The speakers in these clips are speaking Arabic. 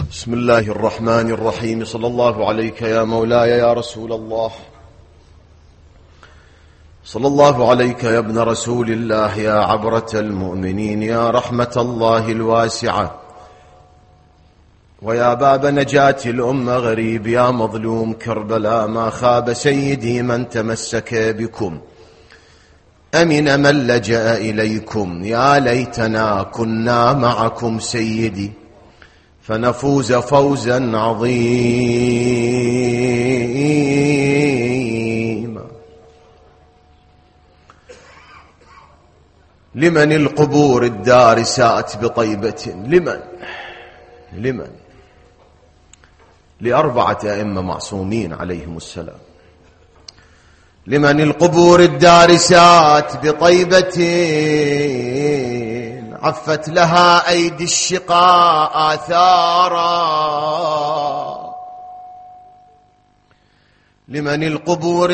بسم الله الرحمن الرحيم. صلى الله عليك يا مولاي يا رسول الله، صلى الله عليك يا ابن رسول الله، يا عبرة المؤمنين، يا رحمة الله الواسعة، ويا باب نجاة الأمة غريب، يا مظلوم كربلاء ما خاب سيدي من تمسك بكم، أمن من لجأ إليكم، يا ليتنا كنا معكم سيدي فنفوز فوزا عظيما. لمن القبور الدارسات بطيبة؟ لمن لأربعة أئمة معصومين عليهم السلام. لمن القبور الدارسات بطيبة عفت لها أيدي الشقاء آثارا. لمن القبور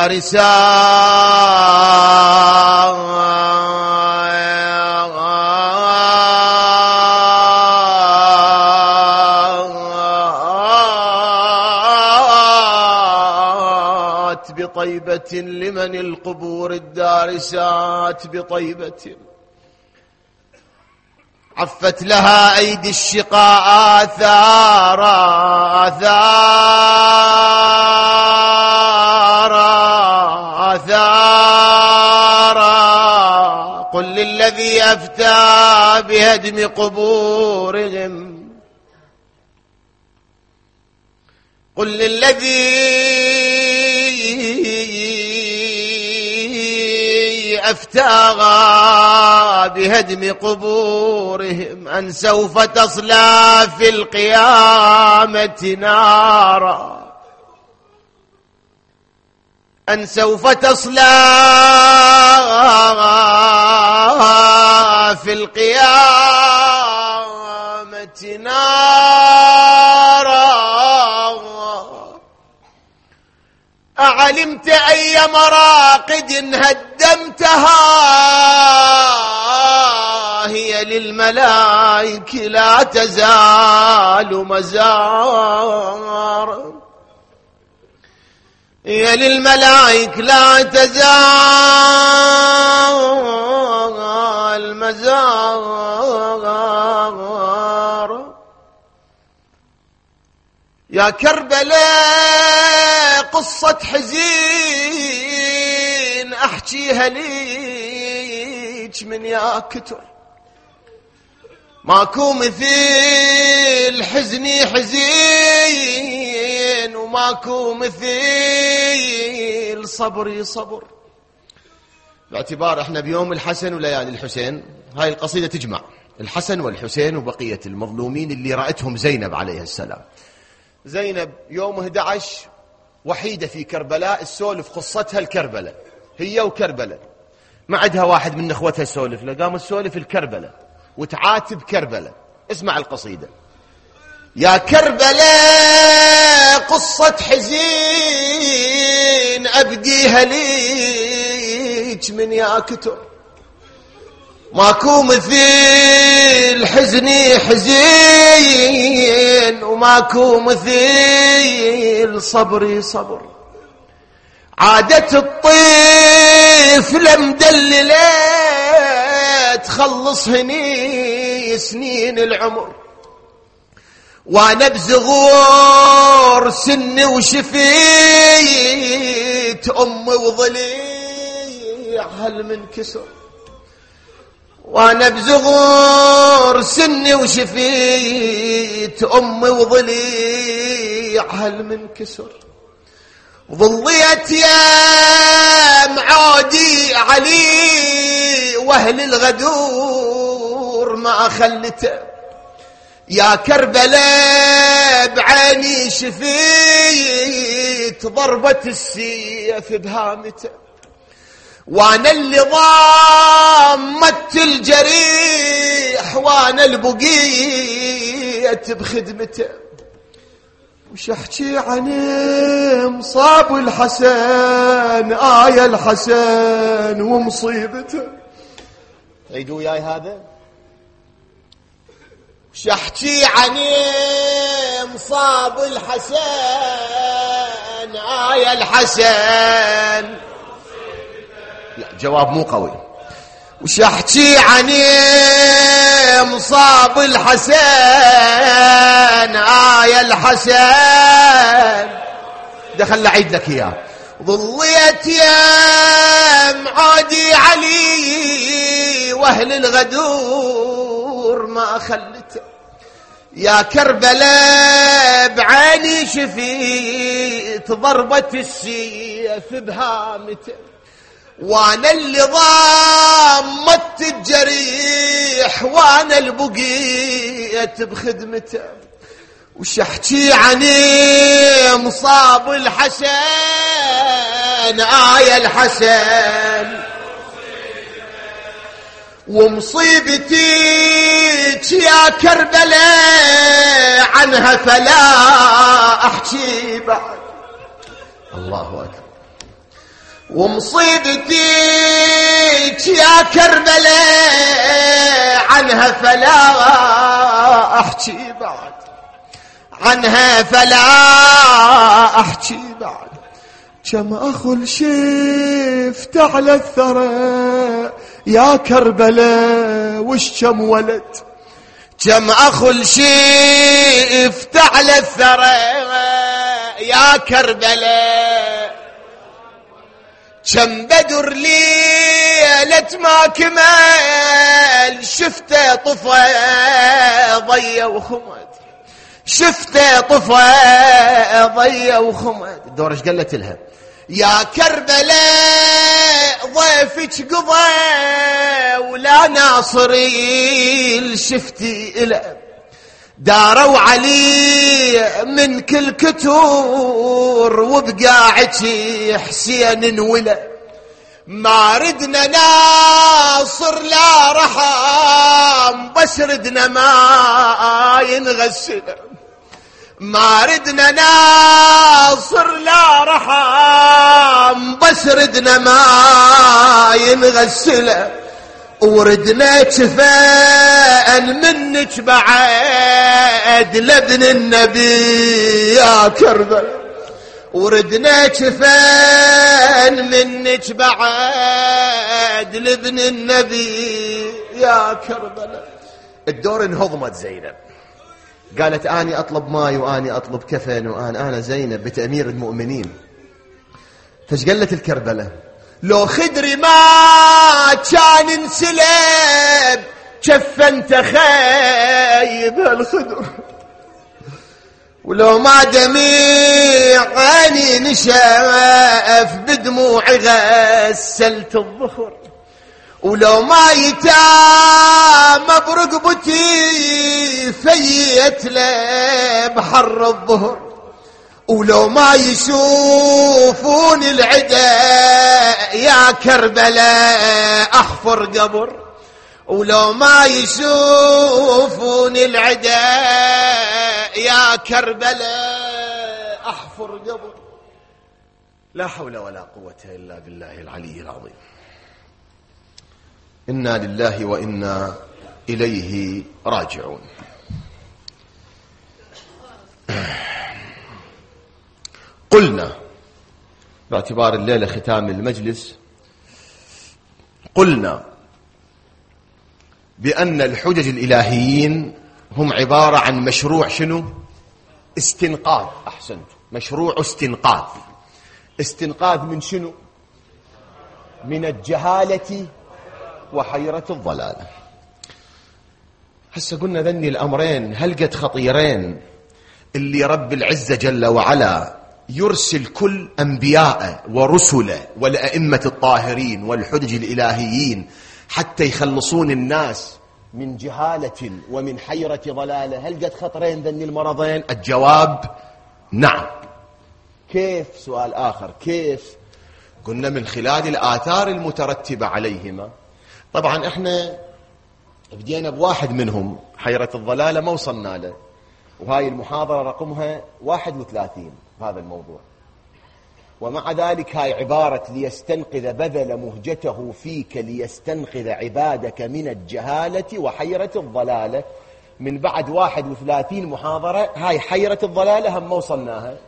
الدارسات بطيبة، لمن القبور الدارسات بطيبة عفت لها أيدي الشقاء آثارا. قل للذي أفتى بهدم قبورهم، قل للذي أفتاغا بهدم قبورهم أن سوف تصلى في القيامة نارا، أن سوف تصلى في القيامة نارا. أعلمت أي مراقد هدمتها هي للملائك لا تزال مزار، هي للملائك لا تزال مزار. يا كربلاء قصة حزين أحكيها ليك من يا كتر، ماكو مثيل حزني حزين، وماكو مثيل صبري صبر. باعتبار احنا بيوم الحسن وليالي الحسين، هاي القصيدة تجمع الحسن والحسين وبقية المظلومين اللي رأتهم زينب عليه السلام. زينب يوم 11 وحيدة في كربلاء، السولف قصتها الكربلاء، هي وكربلاء، ما عندها واحد من اخوتها السولف، لقام السولف الكربلاء وتعاتب كربلاء. اسمع القصيدة. يا كربلاء قصة حزين أبديها ليك من يا كتر، ماكو مثيل حزني حزين، وماكو مثيل صبري صبر. عادة الطفل مدللة تخلص هني سنين العمر، وانا بزغور سني وشفيت امي وضليع هل من كسر، وانا بزغور سني وشفيت امي وضليع هل من كسر. وظليت يا معادي علي واهل الغدور ما خلته، يا كربلاء بعيني شفيت ضربة السيف بهامته، وانا اللي ضامت الجريح وانا البقيت بخدمته. وش احكي عن مصاب الحسن آية الحسن ومصيبته. عيدوا وياي هذا. شحكي عن مصاب الحسن يا الحسن. لا جواب مو قوي. وش احكي عن مصاب الحسن يا الحسن. دخل اعيد لك اياه. ظليت يا معادي علي واهل الغدور ما خلته، يا كربلاء بعيني شفيت ضربة السيف بهامته، وانا اللي ضمت الجريح وانا اللي بقيت بخدمته. وش احكي عن مصاب الحسن يا الحسن. ومصيبتك يا كربلاء عنها فلا احكي بعد. الله اكبر. ومصيبتك يا كربلاء عنها فلا احكي بعد، عنها فلا احكي بعد. كم اخل شفت على الثرى يا كربلاء وش كم ولد. كم اخل شفت على الثرى يا كربلاء، كم بدر ليلة ما كمل شفته طفى ضي وخمد، شفته طفى ضي وخمد. الدور ايش قالت لها؟ يا كربلاء ضيفك قضى ولا ناصري شفتي إله، داروا علي من كل كتور وبقاعك حسين انولى. ما ردنا ناصر لا رحم بس ردنا ما ينغسل، ما ردنا ناصر لا رحم بس ردنا ما ينغسل. وردنا كفان منك بعد لابن النبي يا كربلاء، وردنا كفان منك بعد لابن النبي يا كربلاء. الدور انهضمت زينب، قالت اني اطلب ماي واني اطلب كفن وانا زينب بنت امير المؤمنين. فايش قالت الكربلاء؟ لو خدري ما كان انسلب كفنت خايب هالخدر، ولو ما دميع عيني نشاف بدموعي غسلت الظهر، ولو ما يتام برقبتي فيت له بحر الظهر، ولو ما يشوفون العدا يا كربلاء احفر قبر، ولو ما يشوفون العدا يا كربلاء احفر قبر. لا حول ولا قوة الا بالله العلي العظيم. إنا لله وإنا إليه راجعون. قلنا باعتبار الليلة ختام المجلس، قلنا بأن الحجج الإلهيين هم عبارة عن مشروع شنو؟ استنقاذ. أحسنت، مشروع استنقاذ. استنقاذ من شنو؟ من الجهالة وحيرة الضلالة. هسه قلنا ذني الأمرين هل قد خطيرين اللي رب العزة جل وعلا يرسل كل أنبياء ورسله والأئمة الطاهرين والحجج الإلهيين حتى يخلصون الناس من جهالة ومن حيرة ضلالة. هل قد خطرين ذني المرضين؟ الجواب نعم. كيف؟ سؤال آخر، كيف؟ قلنا من خلال الآثار المترتبة عليهما. طبعا احنا بدينا بواحد منهم، حيرة الضلالة ما وصلنا له، وهاي المحاضرة رقمها 31 هذا الموضوع. ومع ذلك هاي عبارة ليستنقذ بذل مهجته فيك ليستنقذ عبادك من الجهالة وحيرة الضلالة. من بعد 31 محاضرة هاي حيرة الضلالة هم ما وصلناها.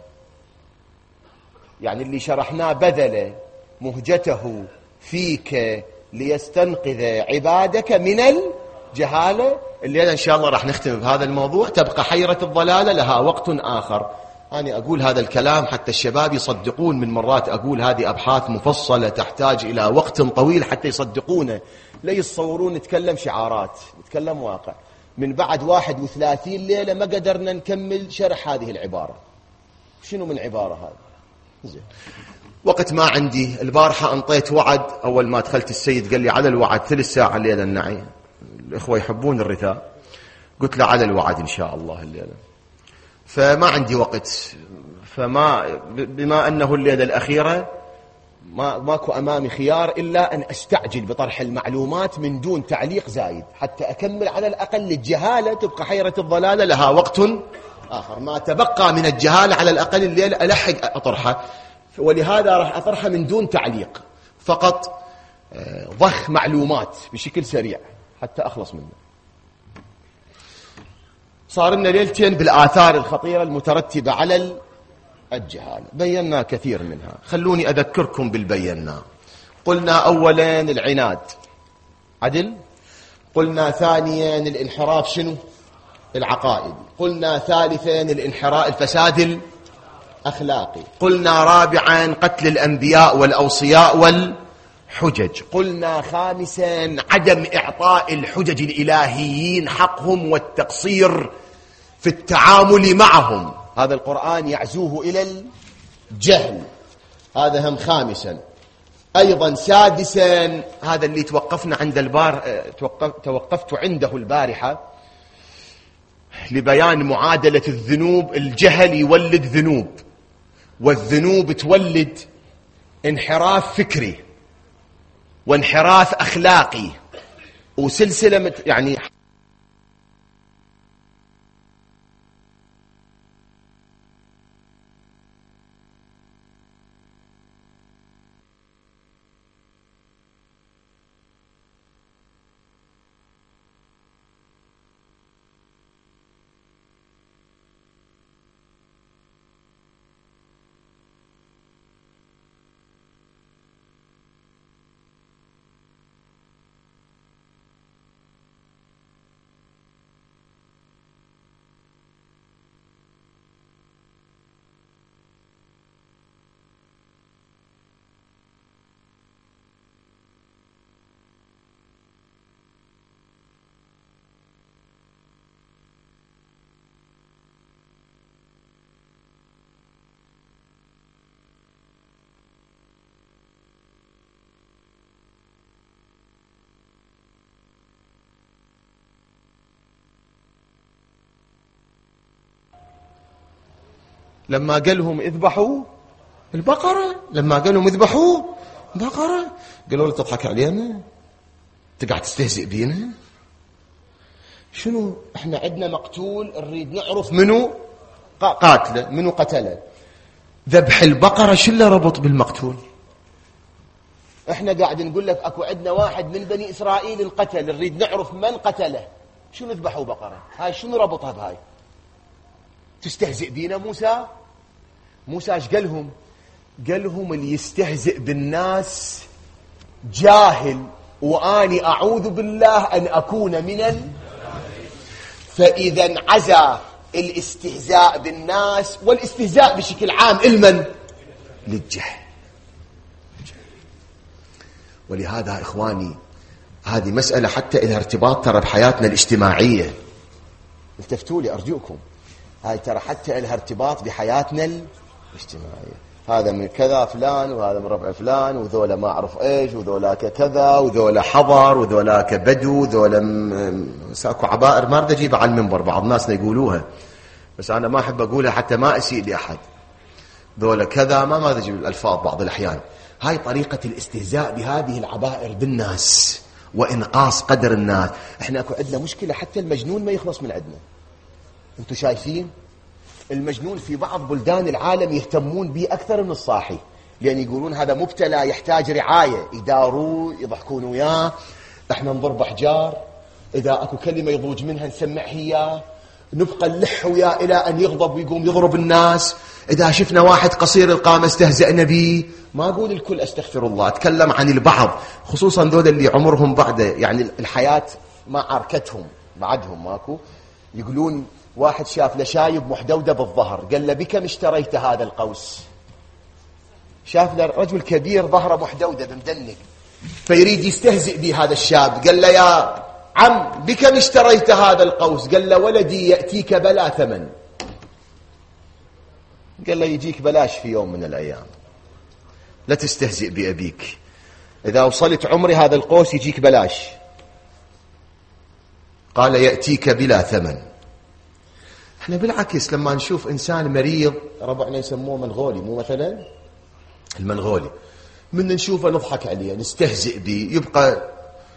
يعني اللي شرحناه بذل مهجته فيك ليستنقذ عبادك من الجهالة. الليلة إن شاء الله راح نختم بهذا الموضوع. تبقى حيرة الضلالة لها وقت آخر. أنا أقول هذا الكلام حتى الشباب يصدقون. من مرات أقول هذه أبحاث مفصلة تحتاج إلى وقت طويل حتى يصدقونه، لا يتصورون نتكلم شعارات، نتكلم واقع. من بعد 31 ليلة ما قدرنا نكمل شرح هذه العبارة. شنو من عبارة هذه؟ زين. وقت ما عندي. البارحة أنطيت وعد أول ما دخلت السيد قال لي على الوعد 3 ساعة الليلة النعي. الإخوة يحبون الرثاء. قلت له على الوعد إن شاء الله الليلة. فما عندي وقت. بما أنه الليلة الأخيرة ماكو أمامي خيار إلا أن أستعجل بطرح المعلومات من دون تعليق زايد حتى أكمل على الأقل الجهالة. تبقى حيرة الضلالة لها وقت آخر. ما تبقى من الجهالة على الأقل الليلة ألحق أطرحها. ولهذا راح أطرحها من دون تعليق، فقط ضخ معلومات بشكل سريع حتى أخلص منه. صار لنا ليلتين بالآثار الخطيرة المترتبة على الجهالة. بينا كثير منها. خلوني أذكركم بالبينا. قلنا أولا العناد عدل. قلنا ثانيا الانحراف شنو؟ العقائدي. قلنا ثالثا الانحراف الفساد الأخلاقي. قلنا رابعا قتل الأنبياء والأوصياء والحجج. قلنا خامسا عدم إعطاء الحجج الإلهيين حقهم والتقصير في التعامل معهم. هذا القرآن يعزوه إلى الجهل. هذا هم خامسا. أيضا سادسا هذا اللي توقفنا عند توقفت عنده البارحة لبيان معادلة الذنوب. الجهل يولد ذنوب، والذنوب تولد انحراف فكري وانحراف أخلاقي وسلسلة يعني. لما قالهم اذبحوا البقرة، لما قالهم اذبحوا بقرة، قالوا له تضحك علينا؟ تقعد تستهزئ بينا؟ شنو احنا عندنا مقتول نريد نعرف منو قاتله، منو قتله. ذبح البقرة شو اللي ربط بالمقتول؟ احنا قاعد نقول لك اكو عندنا واحد من بني اسرائيل القتل، نريد نعرف من قتله. شنو ذبحوا بقرة؟ هاي شنو ربطها بهاي؟ تستهزئ بينا موسى؟ موسى ايش قالهم؟ قالهم اللي يستهزئ بالناس جاهل، واني اعوذ بالله ان اكون من فاذا انعزى الاستهزاء بالناس والاستهزاء بشكل عام المن للجهل. ولهذا اخواني هذه مسألة حتى لها ارتباط ترى بحياتنا الاجتماعية. التفتوا لي ارجوكم، هاي ترى حتى لها ارتباط بحياتنا الاجتماعية. هذا من كذا فلان، وهذا من ربع فلان، وذولا ما أعرف إيش، وذولاك كذا، وذولا حضر، وذولاك بدو، ذولا ساكو عبائر ما أريد أجيبها على المنبر، بعض ناسنا يقولوها بس أنا ما أحب أقولها حتى ما أسيء لأحد. ذولا كذا ما أريد أجيب الألفاظ بعض الأحيان. هاي طريقة الاستهزاء بهذه العبائر بالناس وإنقاص قدر الناس. إحنا أكو عندنا مشكلة، حتى المجنون ما يخلص من عندنا. أنتوا شايفين المجنون في بعض بلدان العالم يهتمون به أكثر من الصاحي، لأن يقولون هذا مبتلى يحتاج رعاية، يداروه، يضحكون وياه. احنا نضرب أحجار إذا أكو كلمة يضوج منها نسمعها إياه، نبقى نلح وياه إلى أن يغضب ويقوم يضرب الناس. إذا شفنا واحد قصير القامة استهزأنا به. ما أقول الكل أستغفر الله، أتكلم عن البعض، خصوصا ذول اللي عمرهم بعد يعني الحياة ما عركتهم بعدهم ماكو. يقولون واحد شاف لشايب محدودة بالظهر، قال له بكم اشتريت هذا القوس؟ شاف له رجل كبير ظهره محدودة بمدنق، فيريد يستهزئ به هذا الشاب، قال له يا عم بكم اشتريت هذا القوس؟ قال له ولدي يأتيك بلا ثمن. قال له يجيك بلاش في يوم من الأيام، لا تستهزئ بأبيك، إذا وصلت عمري هذا القوس يجيك بلاش. قال يأتيك بلا ثمن. احنا بالعكس لما نشوف إنسان مريض، ربعنا يسموه منغولي، مو مثلا المنغولي، من نشوفه نضحك عليه نستهزئ به، يبقى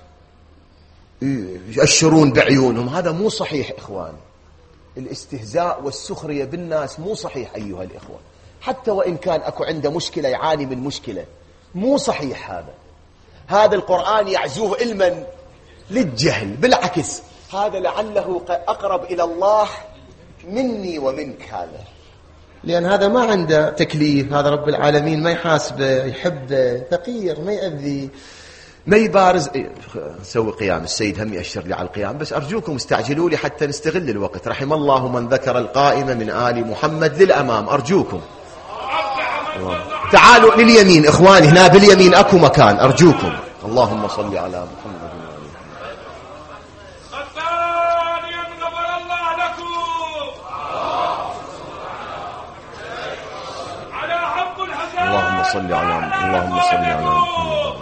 يأشرون بعيونهم. هذا مو صحيح إخوان. الاستهزاء والسخرية بالناس مو صحيح أيها الإخوة، حتى وإن كان أكو عنده مشكلة يعاني من مشكلة، مو صحيح هذا القرآن يعزوه علما للجهل. بالعكس هذا لعله أقرب إلى الله مني ومنك، هذا لأن هذا ما عنده تكليف، هذا رب العالمين ما يحاسبه، يحبه، فقير، ما يأذي، ما يبارز. نسوي قيام، السيد هم يأشر لي على القيام، بس أرجوكم استعجلوا لي حتى نستغل الوقت. رحم الله من ذكر القائمة من آل محمد للأمام، أرجوكم. تعالوا لليمين إخواني، هنا باليمين أكو مكان، أرجوكم. اللهم صل على محمد. اللهم صل على محمد.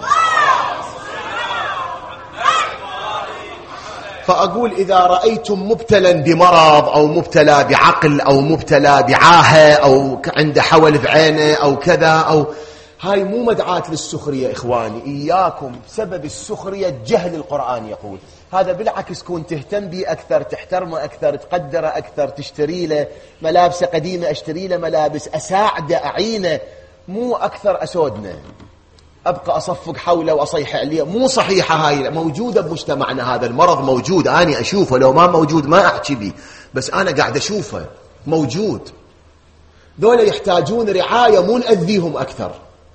فأقول إذا رأيتم مبتلا بمرض أو مبتلى بعقل أو مبتلى بعاهة أو عنده حول بعينه أو كذا، أو هاي مو مدعاة للسخرية إخواني، إياكم. سبب السخرية جهل القرآن يقول هذا. بالعكس كون تهتم به أكثر، تحترمه أكثر، تقدره أكثر، تشتري له ملابس قديمة، أشتري له ملابس، أساعده، أعينه، مو أكثر أسودنا أبقى أصفق حوله وأصيح عليه. مو صحيحة هاي، موجودة بمجتمعنا، هذا المرض موجود، أنا أشوفه، لو ما موجود ما أحكي به، بس أنا قاعد أشوفه موجود. ذولا يحتاجون رعاية، مو نأذيهم أكثر،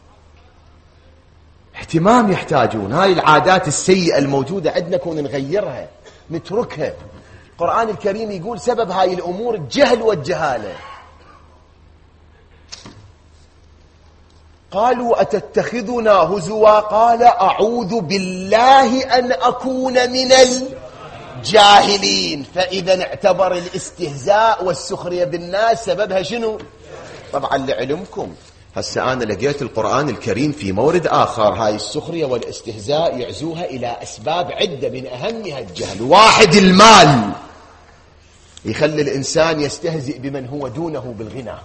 اهتمام يحتاجون. هاي العادات السيئة الموجودة عندنا كون نغيرها، نتركها. القرآن الكريم يقول سبب هاي الأمور الجهل والجهالة. قالوا أتتخذنا هزوا قال أعوذ بالله أن أكون من الجاهلين. فإذا اعتبر الاستهزاء والسخرية بالناس سببها شنو؟ طبعا لعلمكم هسه أنا لقيت القرآن الكريم في مورد آخر هاي السخرية والاستهزاء يعزوها إلى أسباب عدة، من أهمها الجهل. واحد، المال يخلي الإنسان يستهزئ بمن هو دونه بالغنى.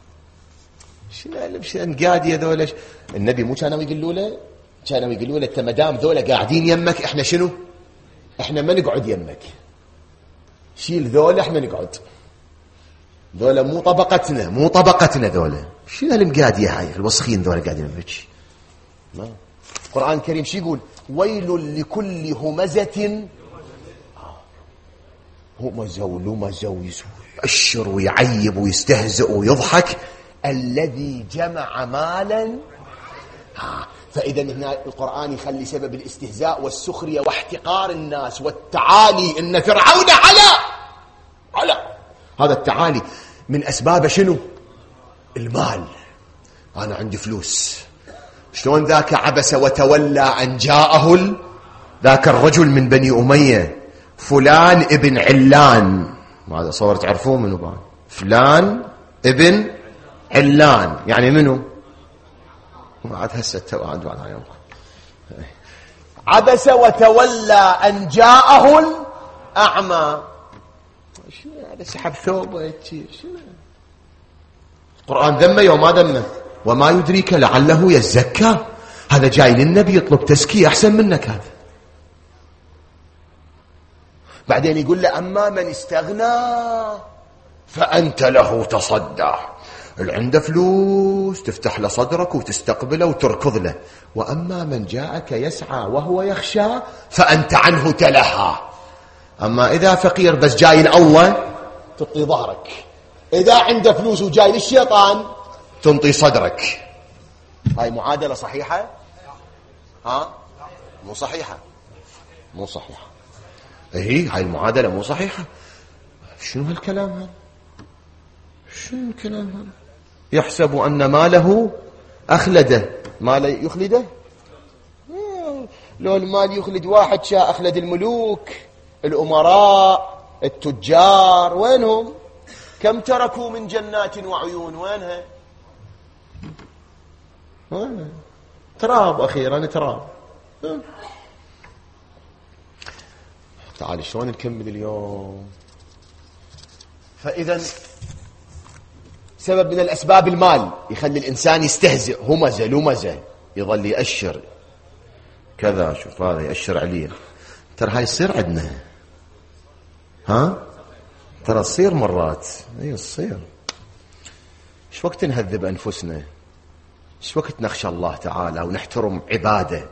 شنو قاعد ذولا؟ النبي مو كانوا يقولوا له، كانوا يقولوا له انت ما دام ذولا قاعدين يمك، احنا شنو؟ احنا ما نقعد يمك، شيل ذولا، احنا نقعد، ذولا مو طبقتنا، مو طبقتنا ذولا. شنو هالمقاديه هاي الوسخين ذولا قاعدين يمك؟ القرآن الكريم شو يقول؟ ويل لكل همزة همزة يأشر ويعيب ويستهزئ ويضحك، الذي جمع مالا. فإذا هنا القرآن يخلي سبب الاستهزاء والسخرية واحتقار الناس والتعالي، إن فرعون على هذا التعالي من أسباب شنو؟ المال. أنا عندي فلوس. شلون ذاك عبس وتولى أن جاءه ذاك الرجل من بني أمية فلان ابن علان، هذا صور تعرفون منه بعد، فلان ابن علان يعني منه؟ بعد هسه توعد بعد يوم. عبس وتولى أن جاءه الأعمى. شو هذا؟ سحب ثوبه شو؟ القرآن ذمه يوم ما ذمه؟ وما يدريك لعله يزكى. هذا جاي للنبي يطلب تزكية أحسن منك هذا. بعدين يقول له أما من استغنى فأنت له تصدى. اللي عنده فلوس تفتح له صدرك وتستقبله وتركض له. وأما من جاءك يسعى وهو يخشى فأنت عنه تلهى. أما إذا فقير بس جاي لله تعطي ظهرك، إذا عنده فلوس وجاي للشيطان تنطي صدرك. هاي معادلة صحيحة؟ ها؟ مو صحيحة، مو صحيحة. هاي المعادلة مو صحيحة. شنو هالكلام هذا؟ شنو الكلام هذا؟ يحسب أن ماله أخلده. ماله يخلده؟ لو المال يخلد واحد شاء أخلد الملوك، الأمراء، التجار، وينهم؟ كم تركوا من جنات وعيون، وينها؟ تراب، أخيرا تراب. تعال شلون نكمل اليوم؟ فإذا سبب من الأسباب المال يخلي الإنسان يستهزئ، همزة لمزة، يظل يأشر كذا، شوف هذا يأشر عليه. ترى هاي تصير عندنا، ها؟ ترى تصير مرات، اي تصير. ايش وقت نهذب أنفسنا؟ ايش وقت نخشى الله تعالى ونحترم عباده؟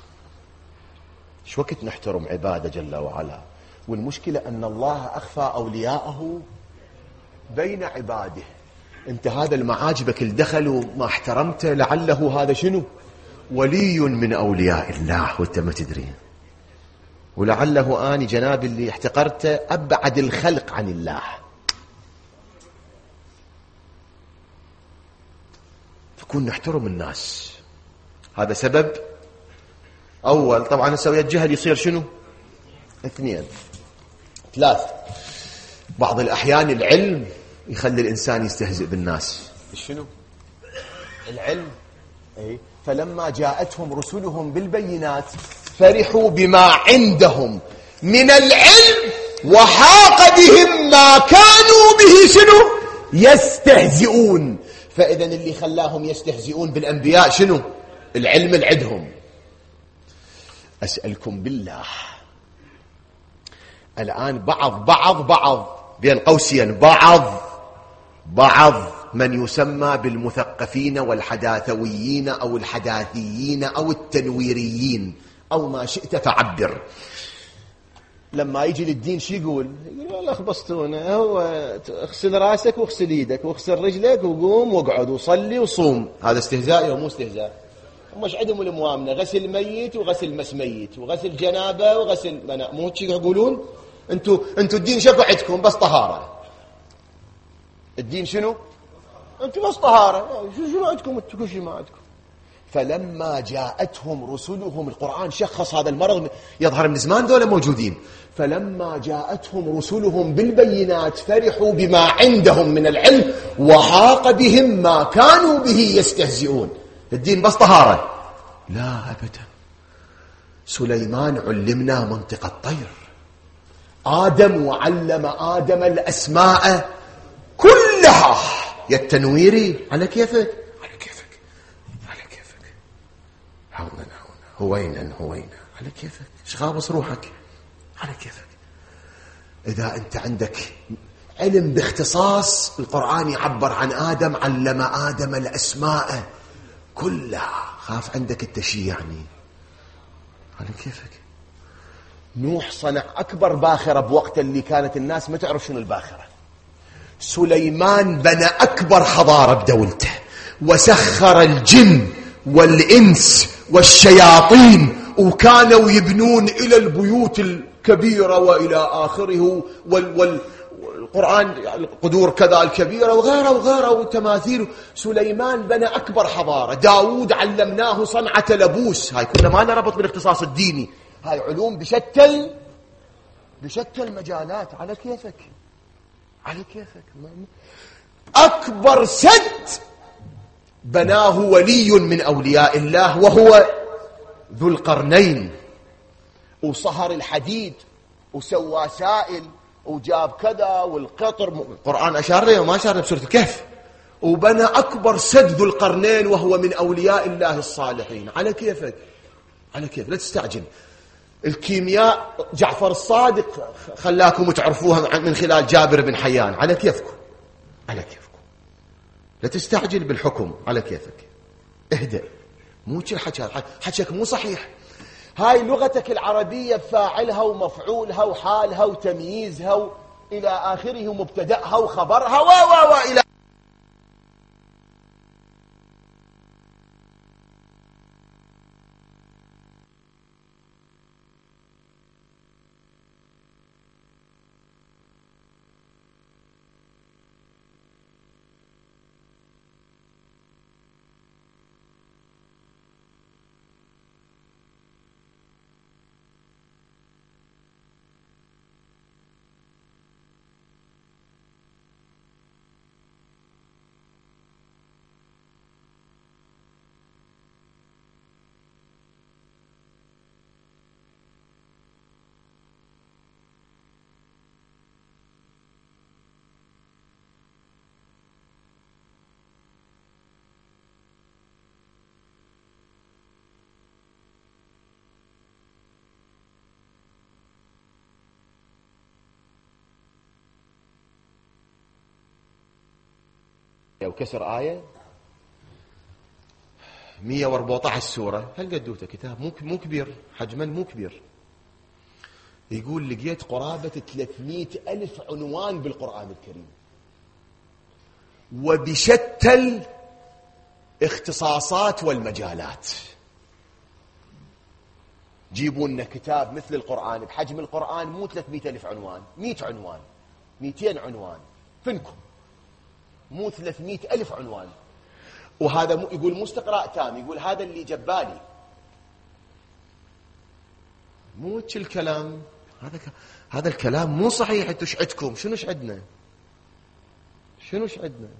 ايش وقت نحترم عباده جل وعلا؟ والمشكلة أن الله أخفى أولياءه بين عباده. أنت هذا المعاجبك اللي دخلوا ما احترمته، لعله هذا شنو؟ ولي من أولياء الله وأنت ما تدري، ولعله آني جناب اللي احتقرته أبعد الخلق عن الله. فكون نحترم الناس، هذا سبب أول. طبعا نسوي الجهل يصير شنو؟ 2 3. بعض الأحيان العلم يخلي الإنسان يستهزئ بالناس. شنو العلم؟ أي فلما جاءتهم رسلهم بالبينات فرحوا بما عندهم من العلم وحاق بهم ما كانوا به شنو؟ يستهزئون. فإذا اللي خلاهم يستهزئون بالأنبياء شنو؟ العلم العدهم. أسألكم بالله، الآن بعض بين قوسين بعض من يسمى بالمثقفين والحداثويين أو الحداثيين أو التنويريين أو ما شئت فعبر، لما يجي للدين شو يقول؟ والله خبصتونا، هو اغسل راسك واغسل يدك واغسل رجلك وقوم واقعد وصلي وصوم. هذا استهزاء ومو استهزاء؟ مش عندهم المؤامنة، غسل ميت وغسل مس ميت وغسل جنابه وغسل مناء، مو هيك يقولون؟ انتوا الدين شكو عندكم؟ بس طهارة. الدين شنو؟ انتوا بس طهارة. شنو عندكم انتوا؟ كل شيء ما عندكم. فلما جاءتهم رسلهم، القرآن شخص هذا المرض يظهر من زمان ذولا موجودين. فلما جاءتهم رسلهم بالبينات فرحوا بما عندهم من العلم وحاق بهم ما كانوا به يستهزئون. الدين بس طهارة؟ لا أبدا. سليمان علمنا منطق الطير، آدم وعلم آدم الأسماء كلها. يا التنويري على كيفك، على كيفك، على كيفك، هونا هوينا على كيفك، شغابص روحك على كيفك. إذا أنت عندك علم باختصاص، القرآن يعبر عن آدم، علم آدم الأسماء كلها. خاف عندك التشييع يعني على كيفك. نوح صنع أكبر باخرة بوقت اللي كانت الناس ما تعرف شنو الباخرة. سليمان بنى أكبر حضارة بدولته، وسخر الجن والإنس والشياطين، وكانوا يبنون إلى البيوت الكبيرة وإلى آخره، والقرآن القدور كذا الكبيرة وغيره وتماثيل. سليمان بنى أكبر حضارة. داود علمناه صنعة لبوس. هاي كنا ما نربط بالاختصاص الديني، هاي علوم بشتى المجالات. على كيفك، على كيفك. أكبر سد بناه ولي من أولياء الله وهو ذو القرنين، وصهر الحديد وسوى سائل وجاب كذا والقطر. القرآن أشار له وما أشار له بسورة الكهف. وبنى أكبر سد ذو القرنين وهو من أولياء الله الصالحين. على كيفك، على كيف. لا تستعجل. الكيمياء جعفر الصادق خلاكم تعرفوها من خلال جابر بن حيان. على كيفكم، على كيفكم. لا تستعجل بالحكم. على كيفك، اهدأ. مو الحكي، حكيك مو صحيح. هاي لغتك العربية بفاعلها ومفعولها وحالها وتمييزها إلى آخره ومبتدأها وخبرها وإلى وكسر آية 114 سورة. هل قدوته كتاب مو كبير حجما، مو كبير. يقول لقيت قرابة 300 ألف عنوان بالقرآن الكريم وبشتى الاختصاصات والمجالات. جيبوا لنا كتاب مثل القرآن بحجم القرآن مو 300 ألف عنوان، 100 عنوان، 200 عنوان، فنكم مو 300 ألف عنوان. وهذا يقول مو استقراء تام، يقول هذا اللي جبالي، مو الكلام هذا الكلام مو صحيح. انتوا ايش عندكم؟ شنو ايش عندنا؟ شنو ايش عندنا؟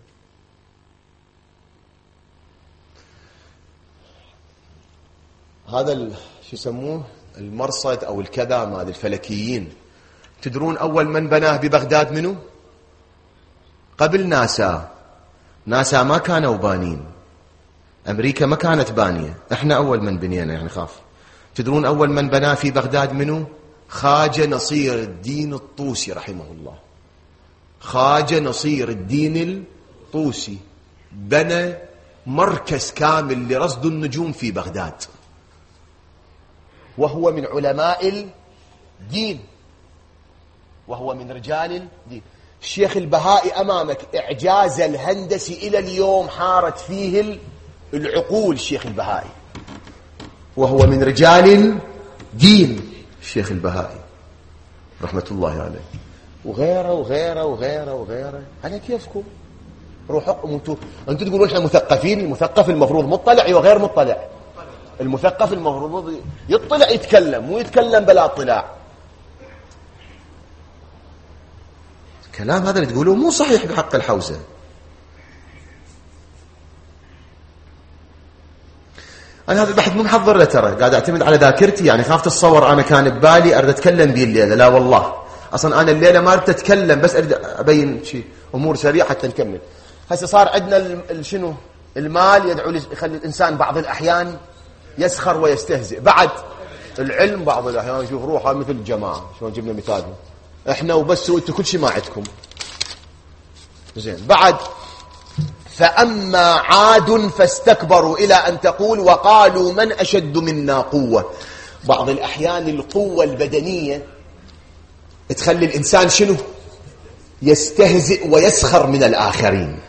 هذا شو يسموه المرصد او الكذا ما ادري الفلكيين. تدرون اول من بناه ببغداد منو؟ قبل ناسا ما كانوا بانين، أمريكا ما كانت بانية، إحنا أول من بنينا يعني خاف. تدرون أول من بناه في بغداد منو؟ خواجة نصير الدين الطوسي رحمه الله. خواجة نصير الدين الطوسي بنى مركز كامل لرصد النجوم في بغداد، وهو من علماء الدين، وهو من رجال الدين. الشيخ البهائي أمامك إعجاز الهندسي إلى اليوم حارت فيه العقول. الشيخ البهائي وهو من رجال الدين، الشيخ البهائي رحمة الله عليه، وغيره وغيره وغيره وغيره. على كيفكم روحوا انتوا تقولون احنا مثقفين. المثقف المفروض مطلع وغير مطلع. المثقف المفروض يطلع يتكلم، مو يتكلم بلا اطلاع. الكلام هذا اللي تقولوه مو صحيح بحق الحوزة. أنا هذا البحث مو محضر له، ترى قاعد أعتمد على ذاكرتي. يعني خاف تتصور أنا كان ببالي أريد أتكلم به الليلة، لا والله. أصلا أنا الليلة ما أريد أتكلم، بس أريد أبين شيء أمور سريعة حتى نكمل. هسه صار عندنا شنو المال يدعو يخلي الإنسان بعض الأحيان يسخر ويستهزئ. بعد العلم بعض الأحيان يشوف روحه مثل الجماعة. شلون جبنا مثالهم احنا وبس، وانتوا كل شيء ما عندكم. زين. بعد فأما عاد فاستكبروا إلى أن تقول وقالوا من أشد منا قوة. بعض الأحيان القوة البدنية تخلي الإنسان شنو؟ يستهزئ ويسخر من الآخرين.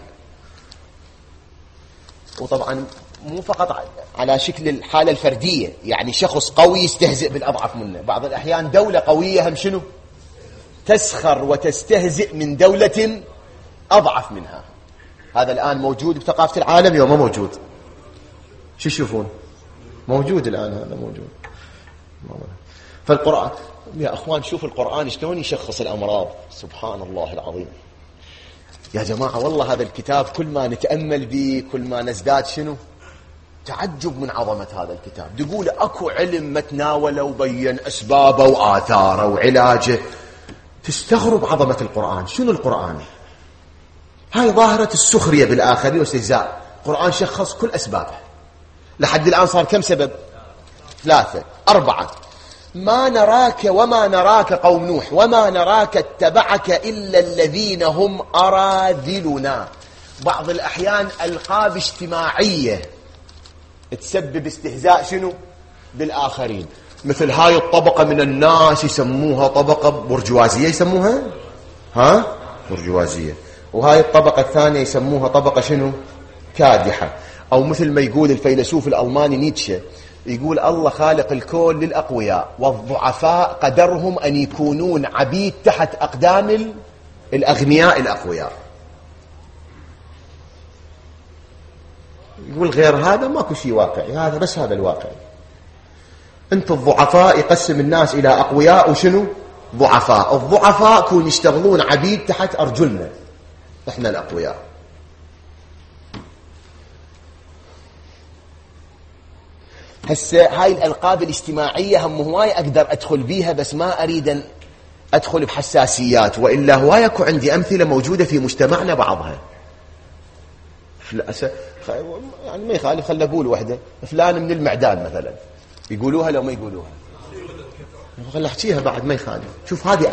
وطبعا مو فقط على شكل الحالة الفردية، يعني شخص قوي يستهزئ بالأضعف منه. بعض الأحيان دولة قوية هم شنو؟ تسخر وتستهزئ من دولة أضعف منها. هذا الآن موجود بثقافة العالم يوم ما موجود. شو تشوفون؟ موجود الآن، هذا موجود. فالقرآن يا أخوان شوف القرآن شلون يشخص الأمراض. سبحان الله العظيم يا جماعة. والله هذا الكتاب كل ما نتأمل به كل ما نزداد شنو؟ تعجب من عظمة هذا الكتاب. تقول أكو علم متناوله وبين أسبابه وآثاره وعلاجه، تستغرب عظمة القرآن. شنو القرآن؟ هاي ظاهرة السخرية بالآخرين والاستهزاء. القرآن شخص كل أسبابه. لحد الآن صار كم سبب؟ 3 4. ما نراك وما نراك قوم نوح وما نراك اتبعك إلا الذين هم أراذلنا. بعض الأحيان ألقاب اجتماعية تسبب استهزاء شنو؟ بالآخرين. مثل هاي الطبقة من الناس يسموها طبقة برجوازية، يسموها برجوازية. وهاي الطبقة الثانية يسموها طبقة شنو؟ كادحة. أو مثل ما يقول الفيلسوف الألماني نيتشه، يقول الله خالق الكون للأقوياء، والضعفاء قدرهم أن يكونون عبيد تحت أقدام الأغنياء الأقوياء. يقول غير هذا ماكو شيء واقعي، هذا بس هذا الواقع. انت الضعفاء يقسم الناس إلى أقوياء وشنو؟ ضعفاء. الضعفاء كون يشتغلون عبيد تحت أرجلنا، احنا الأقوياء. هسه هاي الألقاب الاجتماعية هم هواي أقدر أدخل بيها، بس ما أريد أن أدخل بحساسيات، وإلا هواي أكو عندي أمثلة موجودة في مجتمعنا بعضها. يعني ما يخالف، خلنا أقول وحدة، فلان من المعدان مثلا، يقولوها لو ما يقولوها، خلنا أحكيها بعد ما يخالف. شوف هذه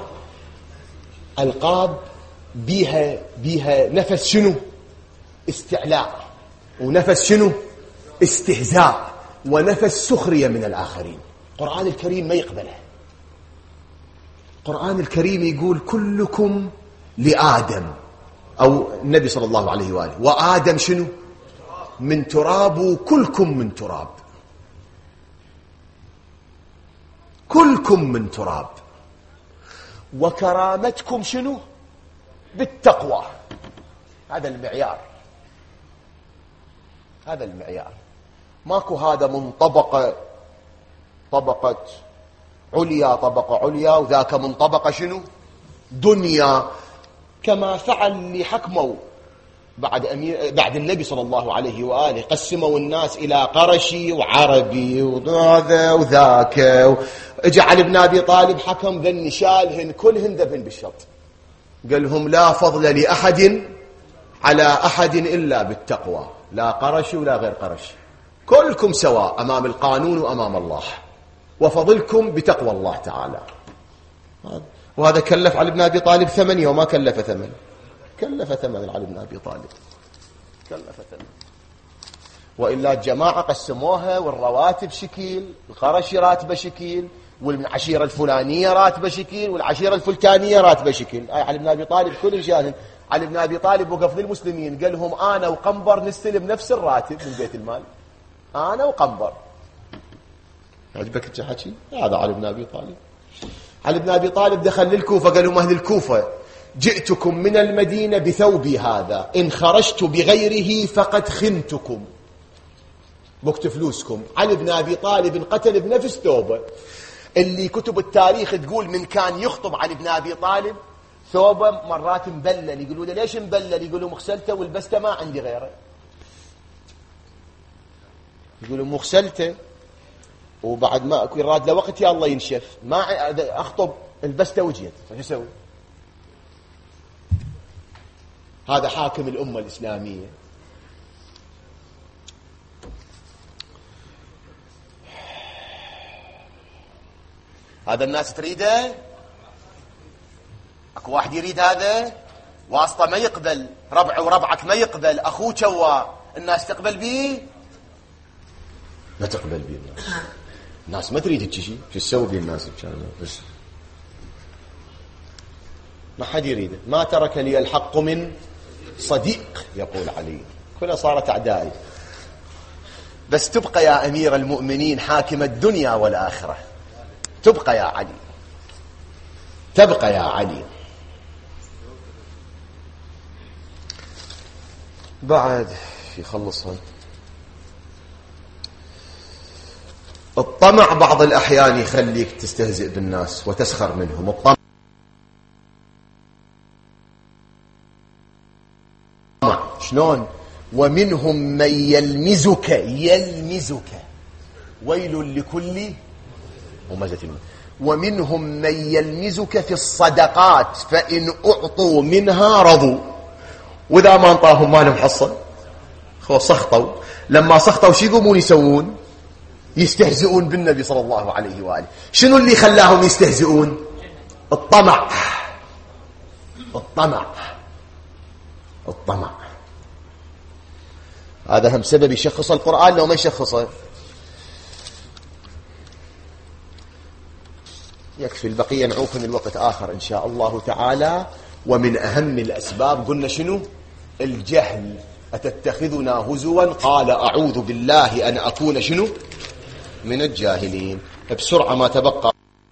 ألقاب بيها نفس شنو؟ استعلاء، ونفس شنو؟ استهزاء، ونفس سخرية من الآخرين. القرآن الكريم ما يقبلها. القرآن الكريم يقول كلكم لآدم، أو النبي صلى الله عليه وآله، وآدم شنو؟ من تراب، وكلكم من تراب، كلكم من تراب، وكرامتكم شنو؟ بالتقوى. هذا المعيار، هذا المعيار. ماكو هذا من طبقة عليا، طبقة عليا، وذاك من طبقة شنو؟ دنيا، كما فعل اللي حكموا بعد النبي صلى الله عليه وآله. قسموا الناس إلى قرشي وعربي وهذا وذاك. اجعل ابن أبي طالب حكم ذن شالهن كلهن ذبهن بالشط، قال لهم لا فضل لأحد على أحد إلا بالتقوى، لا قرش ولا غير قرش، كلكم سواء أمام القانون وأمام الله، وفضلكم بتقوى الله تعالى. وهذا كلف علي بن أبي طالب 8 وما كلف 8، كلف 8 علي بن أبي طالب، كلف 8. وإلا الجماعة قسموها، والرواتب شكل، القرشي راتبه شكل، والعشيرة الفلانية راتبه شكل، والعشيرة الفلتانية راتبه شكل. علي بن أبي طالب كل شان. علي بن أبي طالب وقف للمسلمين قال لهم أنا وقنبر نستلم نفس الراتب من بيت المال، أنا وقنبر. عجبك الحكي؟ هذا علي بن أبي طالب. علي بن أبي طالب دخل للكوفة، قال لهم أهل الكوفة جئتكم من المدينة بثوبي هذا، إن خرجت بغيره فقد خنتكم، بوقت فلوسكم. علي بن أبي طالب انقتل بنفس ثوبه. اللي كتب التاريخ تقول من كان يخطب علي بن أبي طالب ثوبه مرات مبلل، يقولوا له ليش مبلل؟ يقولوا مغسلته ولبسته ما عندي غيره. يقولوا مغسلته وبعد ما اكو يراد له وقت يا الله ينشف، ما اخطب البسته وجيت، شو اسوي؟ هذا حاكم الامه الاسلاميه. هذا الناس تريده؟ اكو واحد يريد هذا؟ واسطه ما يقبل، ربع وربعك ما يقبل، اخوك هو الناس تقبل به؟ ما تقبل به الناس ما تريد هيك شيء. شو تسوي به الناس؟ بس ما حد يريده. ما ترك لي الحق من صديق، يقول علي، كلها صارت أعدائي. بس تبقى يا أمير المؤمنين حاكم الدنيا والآخرة، تبقى يا علي، تبقى يا علي. بعد يخلصها الطمع بعض الأحيان يخليك تستهزئ بالناس وتسخر منهم. الطمع شلون؟ ومنهم من يلمزك ويل لكل همزة. ومنهم من يلمزك في الصدقات فإن أعطوا منها رضوا، وإذا ما انطاهم ما لهم حصة، سخطوا. لما سخطوا شو يقومون يسوون؟ يستهزئون بالنبي صلى الله عليه وآله. شنو اللي خلاهم يستهزئون؟ الطمع، الطمع، الطمع. هذا هم سبب يشخص القرآن لو ما يشخصه. يكفي البقية نعوف من الوقت آخر إن شاء الله تعالى. ومن أهم الأسباب قلنا شنو؟ الجهل. أتتخذنا هزوا قال أعوذ بالله أن أكون شنو؟ من الجاهلين. بسرعة ما تبقى.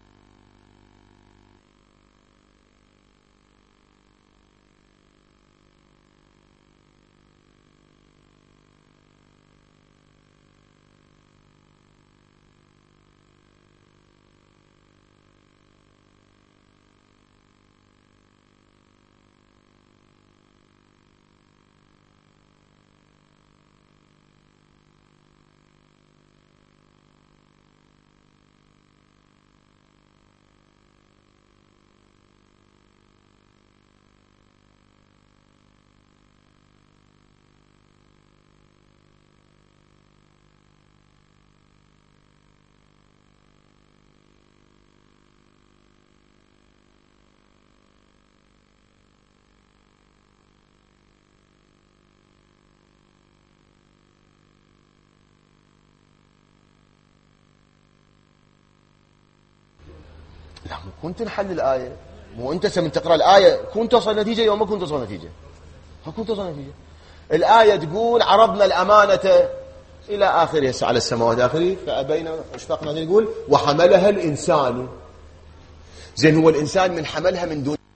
لا مو كنت نحل الآية، مو أنت سمن تقرأ الآية كنت توصل نتيجة يوم ما كنت توصل نتيجة، ما كنت توصل نتيجة. الآية تقول عرضنا الأمانة إلى آخرها على السماوات آخره فأبينا اشفقنا. يقول وحملها الإنسان. زين هو الإنسان من حملها من دون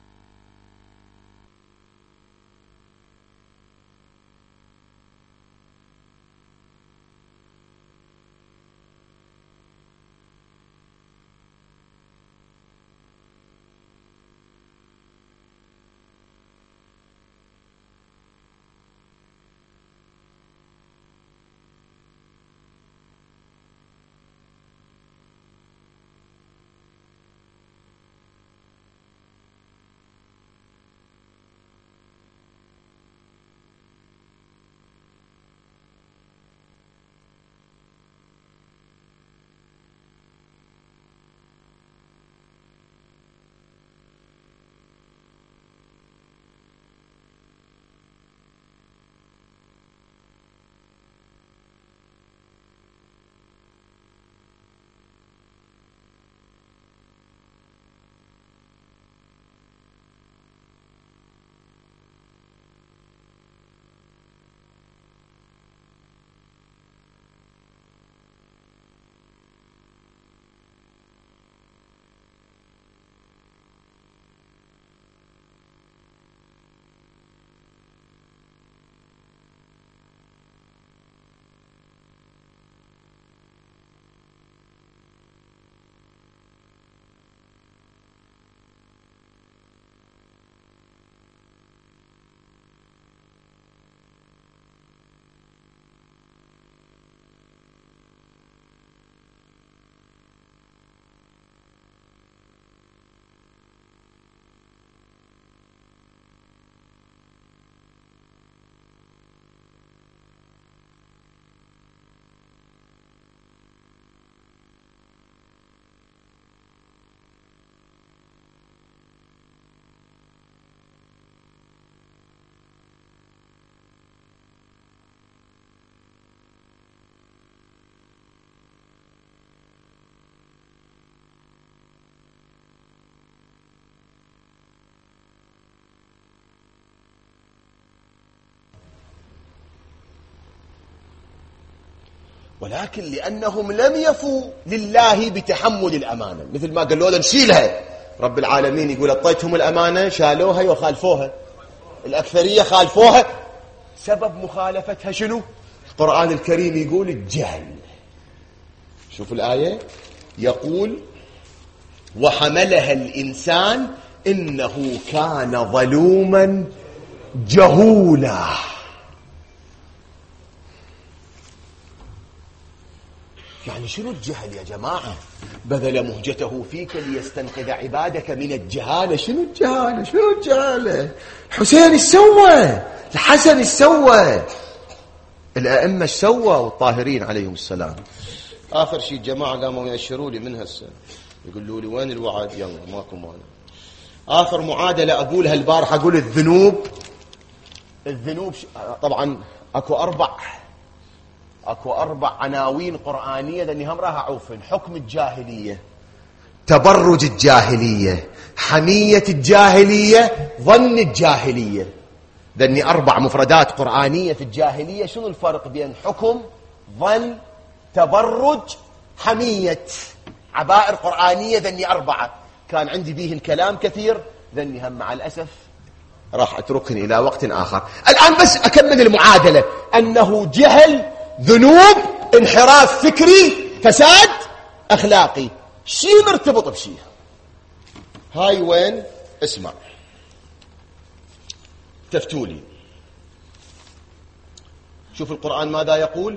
ولكن لأنهم لم يفوا لله بتحمل الأمانة، مثل ما قالوا له نشيلها رب العالمين يقول أعطيتهم الأمانة شالوها وخالفوها، الأكثرية خالفوها. سبب مخالفتها شنو؟ القرآن الكريم يقول الجهل. شوف الآية يقول وحملها الإنسان إنه كان ظلوما جهولا. يعني شنو الجهل يا جماعة؟ بذل مهجته فيك ليستنقذ عبادك من الجهالة. شنو الجهالة؟ شنو الجهالة؟ حسين السوى، الحسن السوى، الأئمة السوى والطاهرين عليهم السلام. آخر شيء الجماعة قاموا يأشروا لي من هسه يقولوا لي وين الوعد؟ يلا ماكو مانع. آخر معادلة أقولها البارحة أقول الذنوب طبعا أكو أربع عناوين قرآنية لأني هم راح أعوفن. حكم الجاهلية، تبرج الجاهلية، حمية الجاهلية، ظن الجاهلية. ذني 4 مفردات قرآنية في الجاهلية. شنو الفرق بين حكم، ظن، تبرج، حمية؟ عبائر قرآنية ذني 4. كان عندي بيه الكلام كثير، ذني هم مع الأسف راح أتركني إلى وقت آخر. الآن بس أكمل المعادلة، أنه جهل، ذنوب، انحراف فكري، فساد أخلاقي، شيء مرتبط بشيء. هاي وين؟ اسمع، تفتولي. شوف القرآن ماذا يقول: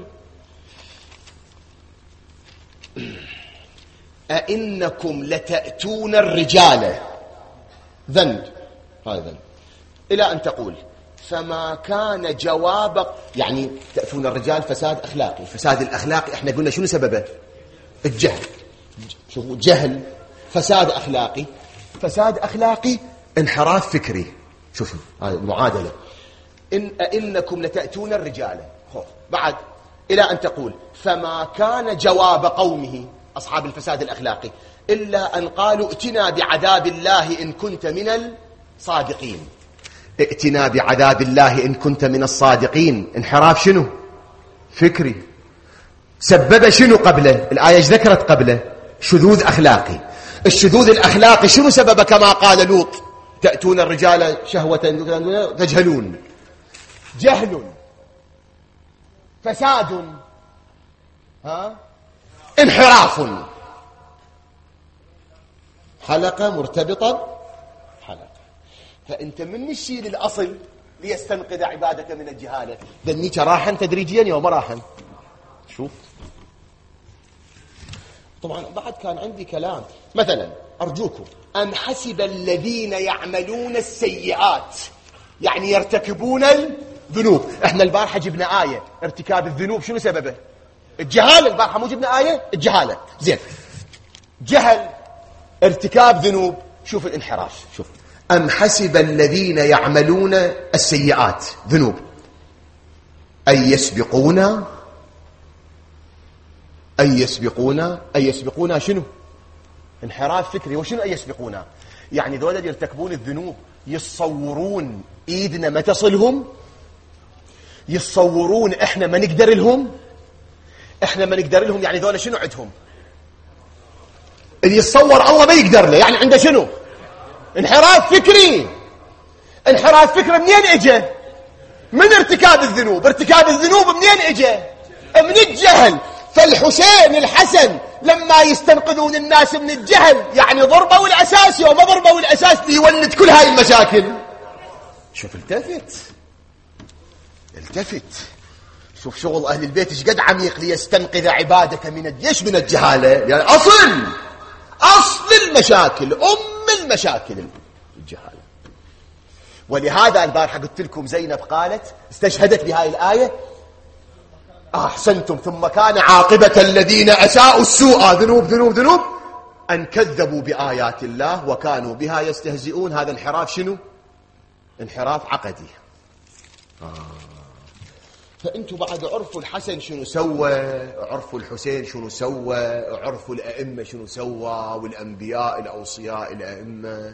أئنكم لتأتون الرجال، ذنب، هاي ذنب، إلى أن تقول فما كان جواب، يعني تأتون الرجال فساد أخلاقي. فساد الأخلاقي احنا قلنا شنو سببه؟ الجهل. شوفوا، جهل، فساد أخلاقي، فساد أخلاقي، انحراف فكري. شوفوا هاي المعادلة. أئنكم لتأتون الرجال، بعد إلى أن تقول فما كان جواب قومه أصحاب الفساد الأخلاقي إلا أن قالوا ائتنا بعذاب الله إن كنت من الصادقين. ائتنا بعذاب الله إن كنت من الصادقين. انحراف شنو؟ فكري. سبب شنو قبله؟ الآية ايش ذكرت قبله؟ شذوذ أخلاقي. الشذوذ الأخلاقي شنو سبب؟ كما قال لوط: تأتون الرجال شهوة تجهلون. جهل، فساد، انحراف، حلقة مرتبطة حلقة. فأنت من الشيء للأصل ليستنقذ عبادك من الجهالة. ذنيك راحا تدريجيا يوم راحا. شوف طبعا بعد كان عندي كلام، مثلا أرجوكم: أم حسب الذين يعملون السيئات، يعني يرتكبون الذنوب. احنا البارحة جبنا آية ارتكاب الذنوب شنو سببه؟ الجهالة. البارحة مو جبنا آية الجهالة. زين، جهل، ارتكاب ذنوب، شوف الانحراف. شوف: أم حسب الذين يعملون السيئات، ذنوب، أن يسبقونا شنو؟ انحراف فكري. وشنو أن يسبقونا؟ يعني ذولا يرتكبون الذنوب يتصورون إيدنا ما تصلهم، يتصورون إحنا ما نقدر لهم. يعني ذولا شنو عندهم؟ اللي يتصور الله ما يقدر له، يعني عنده شنو؟ انحراف فكري. انحراف فكري منين اجى؟ من ارتكاب الذنوب. ارتكاب الذنوب منين اجى؟ من الجهل. فالحسين الحسن لما يستنقذون الناس من الجهل يعني ضربوا الأساس، وما ضربوا الأساس ليولد كل هاي المشاكل. شوف، التفت، شوف شغل أهل البيت ايش قد عميق ليستنقذ عبادك من ليش من الجهالة؟ يعني أصل المشاكل، المشاكل الجهالة. ولهذا البارحة قلت لكم زينب قالت، استشهدت بهاي الآية: أحسنتم ثم كان عاقبة الذين أساءوا السوء، ذنوب أن كذبوا بآيات الله وكانوا بها يستهزئون. هذا انحراف شنو؟ انحراف عقدي. فأنتوا بعد عرفوا الحسن شنو سوى، عرفوا الحسين شنو سوى، عرفوا الأئمة شنو سوى، والأنبياء الأوصياء الأئمة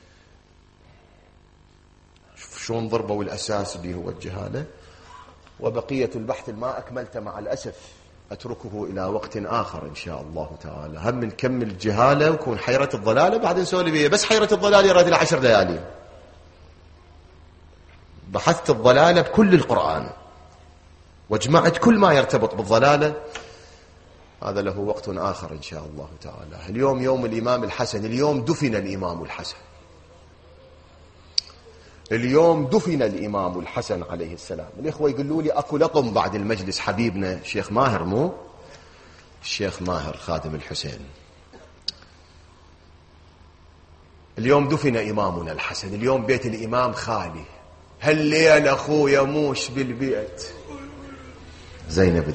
شلون ضربوا الأساس اللي هو الجهالة. وبقية البحث ما أكملته مع الأسف، أتركه إلى وقت آخر إن شاء الله تعالى. هم نكمل الجهالة وكون حيرة الضلالة بعد نسولف بيه. بس حيرة الضلالة يراد لها 10 ليالي. بحثت الضلالة بكل القرآن واجمعت كل ما يرتبط بالضلالة. هذا له وقت آخر إن شاء الله تعالى. اليوم يوم الإمام الحسن، اليوم دفن الإمام الحسن، اليوم دفن الإمام الحسن عليه السلام. الإخوة يقولوا لي أكو لطم بعد المجلس، حبيبنا الشيخ ماهر، مو الشيخ ماهر خادم الحسين. اليوم دفن إمامنا الحسن، اليوم بيت الإمام خالي. هالليل أخويا موش بالبيت. زينب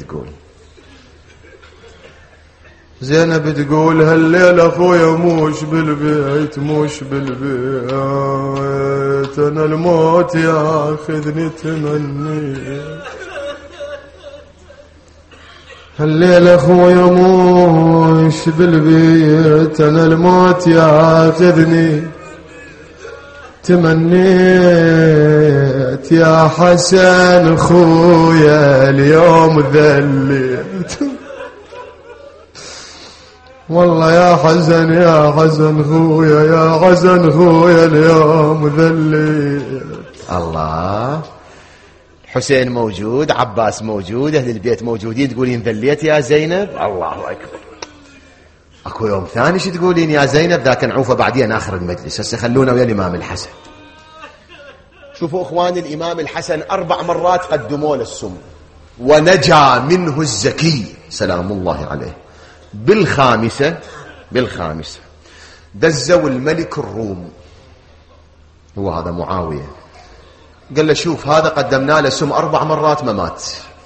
تقول هالليل أخويا موش بالبيت، أنا الموت ياخذني تمني. الليل اخوي موش بالبيت انا الموت ياخذني تمنيت يا حسن خويا اليوم ذليت والله يا حزن يا حزن خويا يا حزن خويا اليوم ذليت. الله، حسين موجود، عباس موجود، أهل البيت موجودين، تقولين ذليت يا زينب؟ الله أكبر. أكو يوم ثاني شو تقولين يا زينب؟ ذاك نعوفه بعدين آخر المجلس، هسه خلونا ويا الإمام الحسن. شوفوا إخواني، الإمام الحسن 4 مرات قدموا له السم ونجا منه الزكي سلام الله عليه. بالخامسة دزوا الملك الروم، هو هذا معاوية، قال له شوف هذا قدمنا له سم 4 مرات ما مات،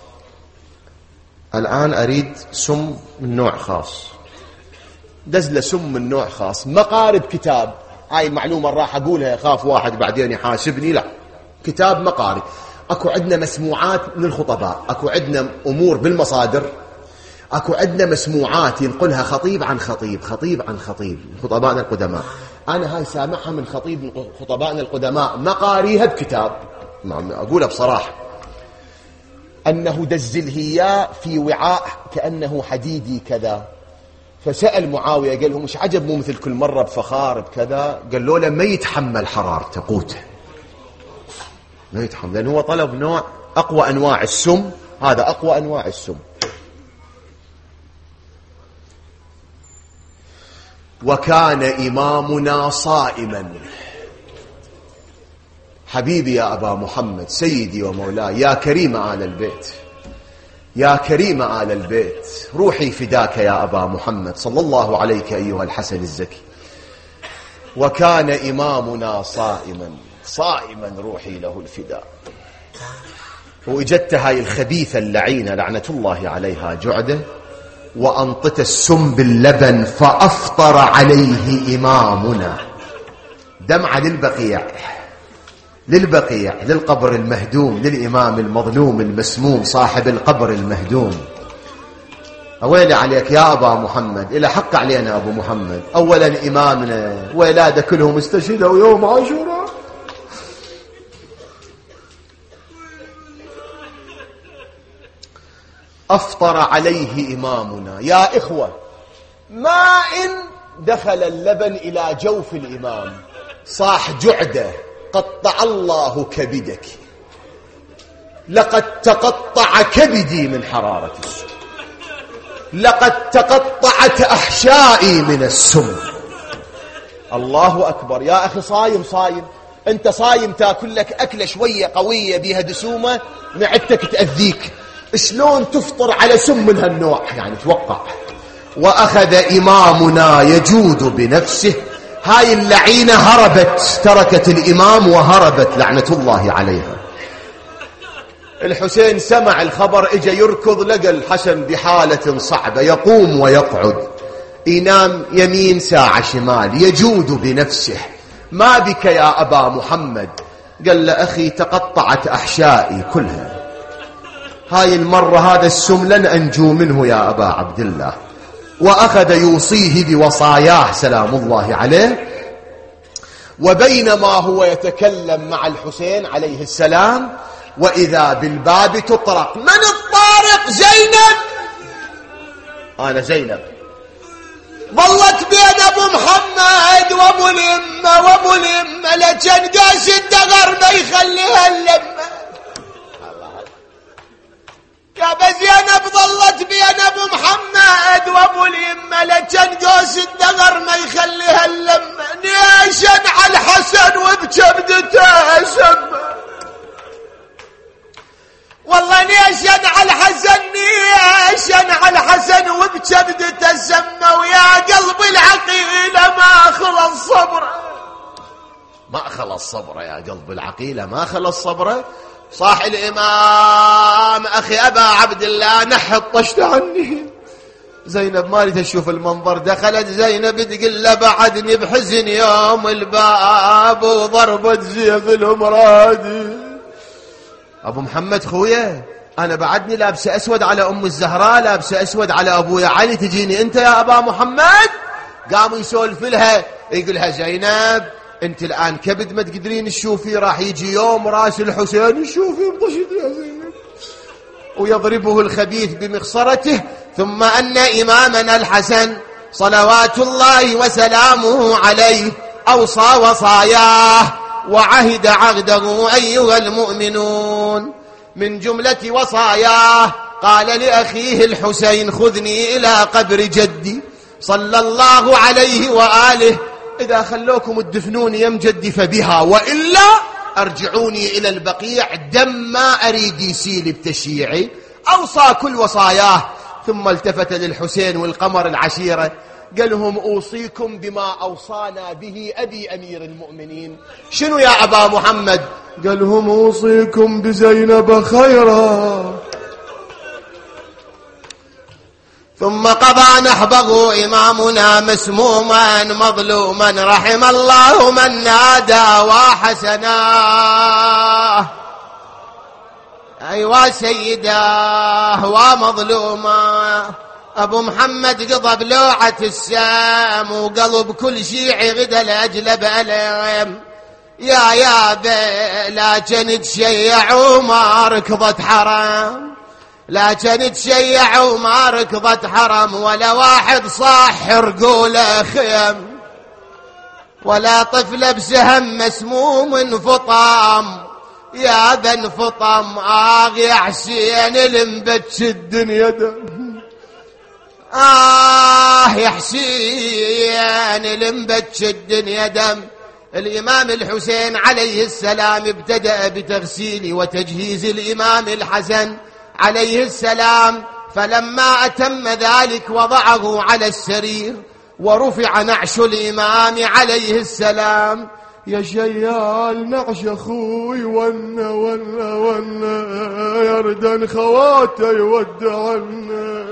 الآن أريد سم من نوع خاص. دز له سم من نوع خاص، مقارب كتاب. هاي المعلومة راح أقولها، خاف واحد بعدين يحاسبني، لا، كتاب مقارب. أكو عندنا مسموعات من الخطباء، أكو عندنا أمور بالمصادر، أكو عندنا مسموعات ينقلها خطيب عن خطيب، خطيب عن خطيب، خطبائنا القدماء. أنا هاي سامعها من خطيب من خطبائنا القدماء، مقاريها بكتاب، أقولها بصراحة، أنه دزله إياه في وعاء كأنه حديدي كذا. فسأل معاوية قال له مش عجب مو مثل كل مرة بفخار بكذا؟ قال له ما يتحمل حرارته قوته، ما يتحمل، لأنه هو طلب نوع أقوى أنواع السم، هذا أقوى أنواع السم. وكان إمامنا صائما. حبيبي يا أبا محمد، سيدي ومولاي، يا كريم آل البيت، يا كريم آل البيت، روحي فداك يا أبا محمد، صلى الله عليك أيها الحسن الزكي. وكان إمامنا صائما روحي له الفداء. وإجت هاي الخبيثة اللعينة لعنة الله عليها جعدة، وأنطت السم باللبن فأفطر عليه إمامنا. دمعة للبقيع للقبر المهدوم، للإمام المظلوم المسموم صاحب القبر المهدوم. أويلي عليك يا أبا محمد، إلى حق علينا أبو محمد، أولا إمامنا، ولاده كلهم استشهدوا يوم عاشوراء. أفطر عليه إمامنا. يا إخوة، ما إن دخل اللبن إلى جوف الإمام صاح جعده قطع الله كبدك، لقد تقطع كبدي من حرارة السم، لقد تقطعت أحشائي من السم. الله أكبر. يا أخي صايم، أنت صايم تاكل لك أكلة شوية قوية بها دسومة معدتك تأذيك، شلون تفطر على سم من هالنوع؟ يعني توقع. وأخذ إمامنا يجود بنفسه. هاي اللعينة هربت، تركت الإمام وهربت لعنة الله عليها. الحسين سمع الخبر، اجى يركض، لقى الحسن بحالة صعبة، يقوم ويقعد، ينام يمين ساعة شمال، يجود بنفسه. ما بك يا أبا محمد؟ قال له أخي تقطعت أحشائي كلها، هاي المرة هذا السم لن أنجو منه يا أبا عبد الله. وأخذ يوصيه بوصاياه سلام الله عليه. وبينما هو يتكلم مع الحسين عليه السلام، وإذا بالباب تطرق. من الطارق؟ زينب. أنا زينب. ظلت بين أبو محمد وأبو الإمة لجن قاس الدغر ما يخليها اللمة. يا بزينب ظلت بين أبو محمد وأبو الإمة لجن قاس الدغر ما يخليها اللمة. نيشن على الحسن وبكبدته سمة، والله نيشن على الحسن، نيشن على الحسن وبكبدته سمة. ويا قلب العقيلة ما خلص صبره، ما خلص صبره يا قلب العقيلة، ما خلص صبره. صاح الإمام أخي أبا عبد الله نحط طشت عني. زينب ما ريت تشوف المنظر، دخلت زينب تقول له بعدني بحزن يوم الباب وضربت زيغ المرادي. أبو محمد خويا أنا بعدني لابسة أسود على أم الزهراء، لابسة أسود على أبويا علي، تجيني أنت يا أبا محمد؟ قاموا يسولف لها، يقولها زينب أنت الآن كبد ما تقدرين تشوفي، راح يجي يوم راس الحسين شوفي انطشت يا زينب، ويضربه الخبيث بمخصرته. ثم أن إمامنا الحسن صلوات الله وسلامه عليه أوصى وصاياه وعهد عهده أيها المؤمنون. من جملة وصاياه قال لأخيه الحسين خذني إلى قبر جدي صلى الله عليه وآله، إذا خلوكم تدفنوني يم جدي فبها، وإلا أرجعوني إلى البقيع، دم ما أريد يسيل بتشييعي. أوصى كل وصاياه. ثم التفت للحسين والقمر العشيرة قال لهم أوصيكم بما أوصانا به أبي أمير المؤمنين. شنو يا أبا محمد؟ قال لهم أوصيكم بزينب خيرا. ثم قضى نحبه إمامنا مسموما مظلوما، رحم الله من نادى وحسناه. أيوا سيداه ومظلوما، أبو محمد قضى بلوعة السام، وقلب كل شيعي غدا لأجل بألم. يا لكن تشيع وما ركضت حرام، لكن تشيع وما ركضت حرم، ولا واحد صاح رقوله خيم، ولا طفل بسهم مسموم فطام. يا بن فطم يا حسين المبتش الدنيا دم، يا حسين المبتش الدنيا دم. الإمام الحسين عليه السلام ابتدأ بتغسيل وتجهيز الإمام الحسن عليه السلام، فلما أتم ذلك وضعه على السرير ورفع نعش الإمام عليه السلام. يا شيال نعش أخوي ونا ونا ونا، يردن خواتي يودعنا.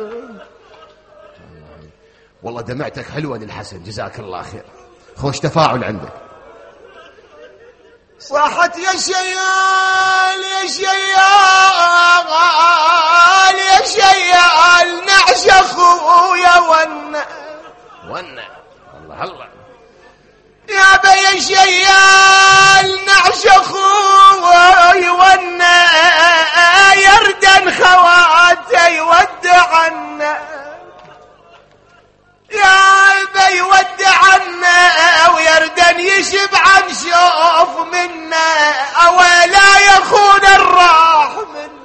والله دمعتك حلوة للحسن، جزاك الله خير، خوش تفاعل عندك. صاحت يا شيال يا شيال يا شيال نعش أخويا ونا ونا، الله الله يا بي شيال نعش أخوي ونا، يردن خواتي ودعنا، يا بي ودعنا، ويردن يشب عن شوف منا، أولا يخون الراح منا.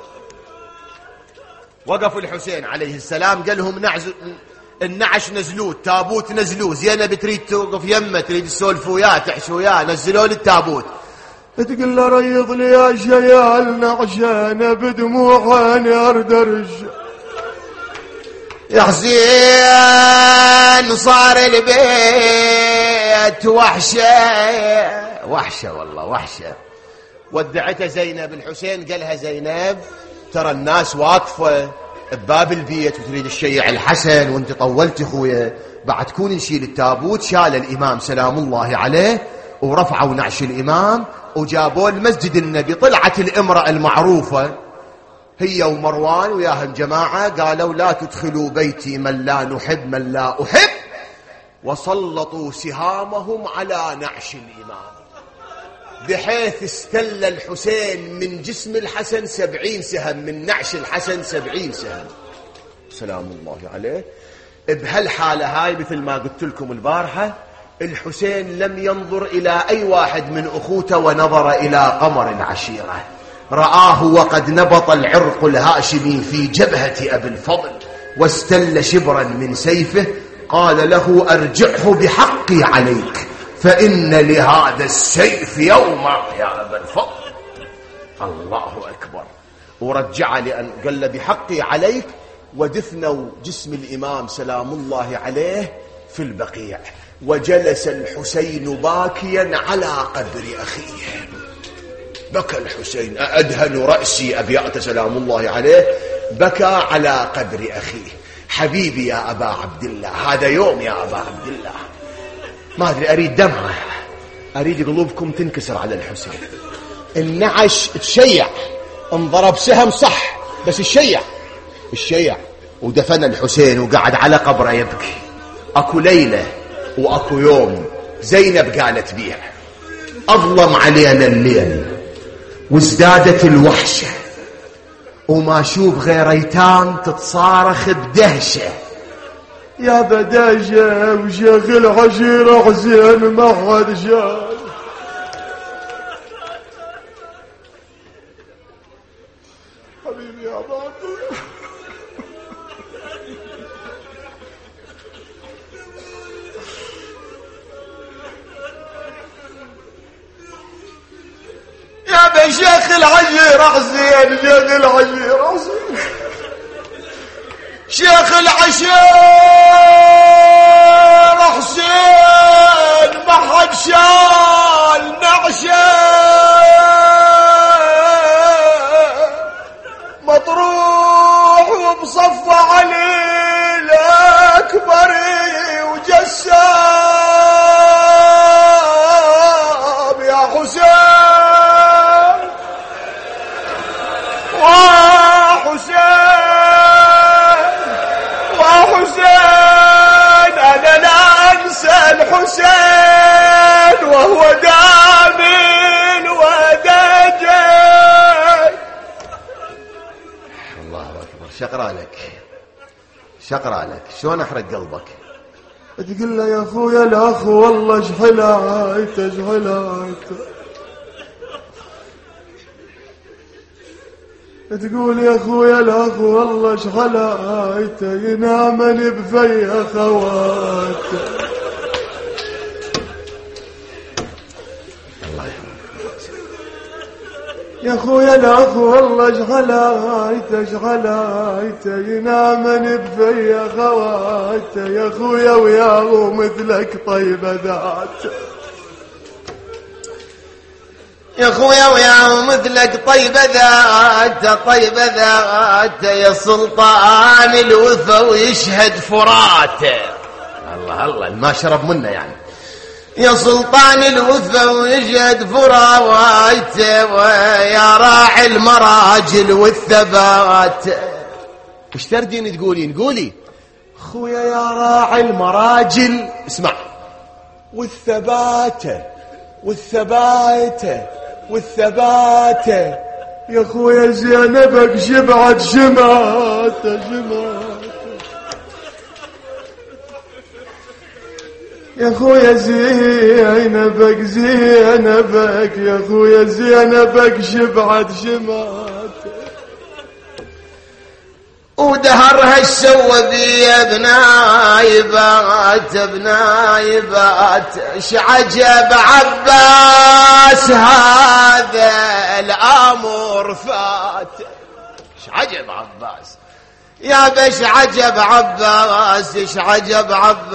وقف الحسين عليه السلام قال لهم النعش نزلوه، التابوت نزلوه، زينب تريد توقف يمه، تريد تسولف وياه تحشي وياه، نزلوا لي التابوت. تقول له ريض لي يا شيال نعشانه بدموع عيني اردرج. يا حسين صار البيت وحشة وحشة، والله وحشة. ودعته زينب، الحسين قالها زينب ترى الناس واقفة بباب البيت وتريد الشيع الحسن، وانت طولت اخويا، بعد تكون نشيل التابوت. شال الإمام سلام الله عليه ورفعوا نعش الإمام وجابوا المسجد النبي. طلعت الامرأة المعروفة هي ومروان وياهم جماعة، قالوا لا تدخلوا بيتي من لا نحب من لا أحب، وسلطوا سهامهم على نعش الإمام، بحيث استل الحسين من جسم الحسن 70 سهم، من نعش الحسن 70 سهم سلام الله عليه. بهالحالة هاي مثل ما قلت لكم البارحة، الحسين لم ينظر إلى أي واحد من أخوته، ونظر إلى قمر العشيرة، رآه وقد نبط العرق الهاشمي في جبهة أبي الفضل، واستل شبرا من سيفه، قال له أرجعه بحقي عليك، فإن لهذا السيف يوما يا أبا الفضل. الله أكبر. ورجع لأن قال له بحقي عليك، ودفنوا جسم الإمام سلام الله عليه في البقيع. وجلس الحسين باكيا على قبر أخيه، بكى الحسين، أدهن رأسي أبيات سلام الله عليه، بكى على قبر أخيه. حبيبي يا أبا عبد الله، هذا يوم يا أبا عبد الله، ما أدري، أريد دمعة، أريد قلوبكم تنكسر على الحسين. النعش تشيع، انضرب سهم صح، بس الشيع ودفن الحسين وقعد على قبره يبكي. اكو ليلة واكو يوم زينب قالت بيها اظلم علينا الليل وازدادت الوحشة، وما اشوف غير ايتام تتصارخ بدهشة. يا بداشة وشيخ العشيرة حسين ما حد شاف. حبيبي يا باطل. يا بشيخ العشيرة حسين، شيخ العشيرة حسين، شيخ العشيرة حسين ما حد شال نعشه، مطروح وبصف علي الأكبر وجسام يا حسين وحسين أنا لا أنسى الحسين وهو دامن ودجل. الله أكبر. شقرا لك شلون أحرق قلبك. تقول له يا أخويا الأخ والله شحلايته تقول يا أخويا الأخ والله شحلايته ينامني بفي أخواته. يا أخويا الأخ والله شحلايته ينامني بفي أخواته. يا أخويا وياه مثلك طيبة ذاته. يا أخويا وياه مثلك طيبة ذاته يا سلطان الوفا ويشهد فراته. الله ما شرب منه يعني. يا سلطان الوفا ويشهد فراته ويا راعي المراجل والثبات. وش تردين تقولين؟ قولي أخويا يا راعي المراجل اسمع والثبات يا أخويا زينبك شبعت شماته يا أخويا زينبك يا أخويا زينبك شبعت شماته. ودهرها السوى ذي بنايبات شعجب عباس هذا الأمر فات. شعجب عباس يا بش عجب عباس شعجب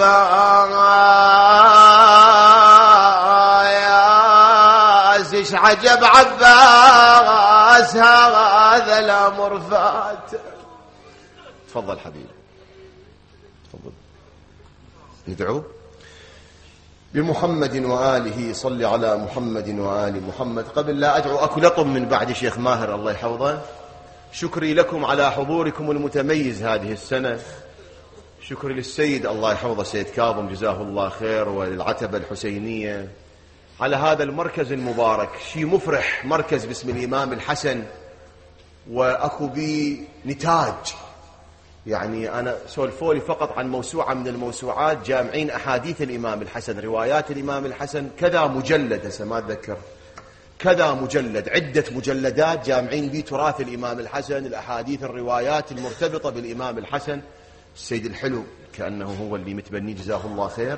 عباس شعجب عباس هذا الأمر فات. تفضل حبيبي تفضل. ندعو بمحمد وآله. صل على محمد وآل محمد. قبل لا أدعو أكو لطم من بعد شيخ ماهر الله يحفظه. شكري لكم على حضوركم المتميز هذه السنة. شكري للسيد الله يحفظه سيد كاظم جزاه الله خير وللعتبة الحسينية على هذا المركز المبارك. شيء مفرح، مركز باسم الإمام الحسن وأكو بي نتاج. يعني أنا سولفولي فقط عن موسوعة من الموسوعات جامعين أحاديث الإمام الحسن، روايات الإمام الحسن، كذا مجلد هسه ما أتذكر كذا مجلد، عدة مجلدات جامعين بي تراث الإمام الحسن، الأحاديث الروايات المرتبطة بالإمام الحسن. السيد الحلو كأنه هو اللي متبني جزاه الله خير.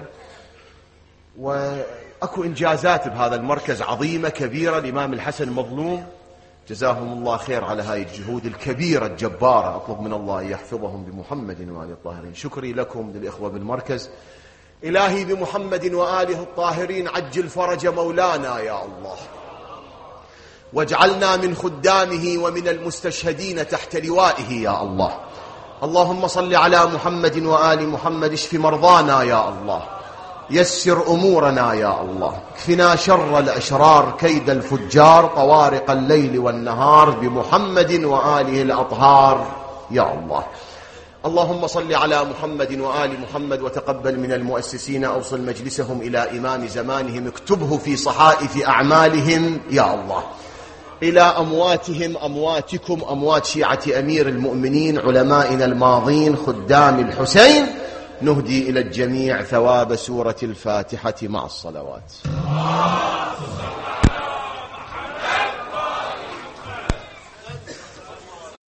وأكو إنجازات بهذا المركز عظيمة كبيرة. الإمام الحسن مظلوم جزاهم الله خير على هاي الجهود الكبيرة الجبارة. أطلب من الله يحفظهم بمحمد وآله الطاهرين. شكري لكم للإخوة بالمركز. إلهي بمحمد وآله الطاهرين عجل فرج مولانا يا الله، واجعلنا من خدامه ومن المستشهدين تحت لوائه يا الله. اللهم صل على محمد وآل محمد. اشف مرضانا يا الله، يسر أمورنا يا الله، اكفنا شر الأشرار كيد الفجار طوارق الليل والنهار بمحمد وآله الأطهار يا الله. اللهم صل على محمد وآل محمد وتقبل من المؤسسين، أوصل مجلسهم إلى إمام زمانهم، اكتبه في صحائف أعمالهم يا الله. إلى أمواتهم، أمواتكم، أموات شيعة أمير المؤمنين علمائنا الماضين خدام الحسين، نهدي إلى الجميع ثواب سورة الفاتحة مع الصلوات.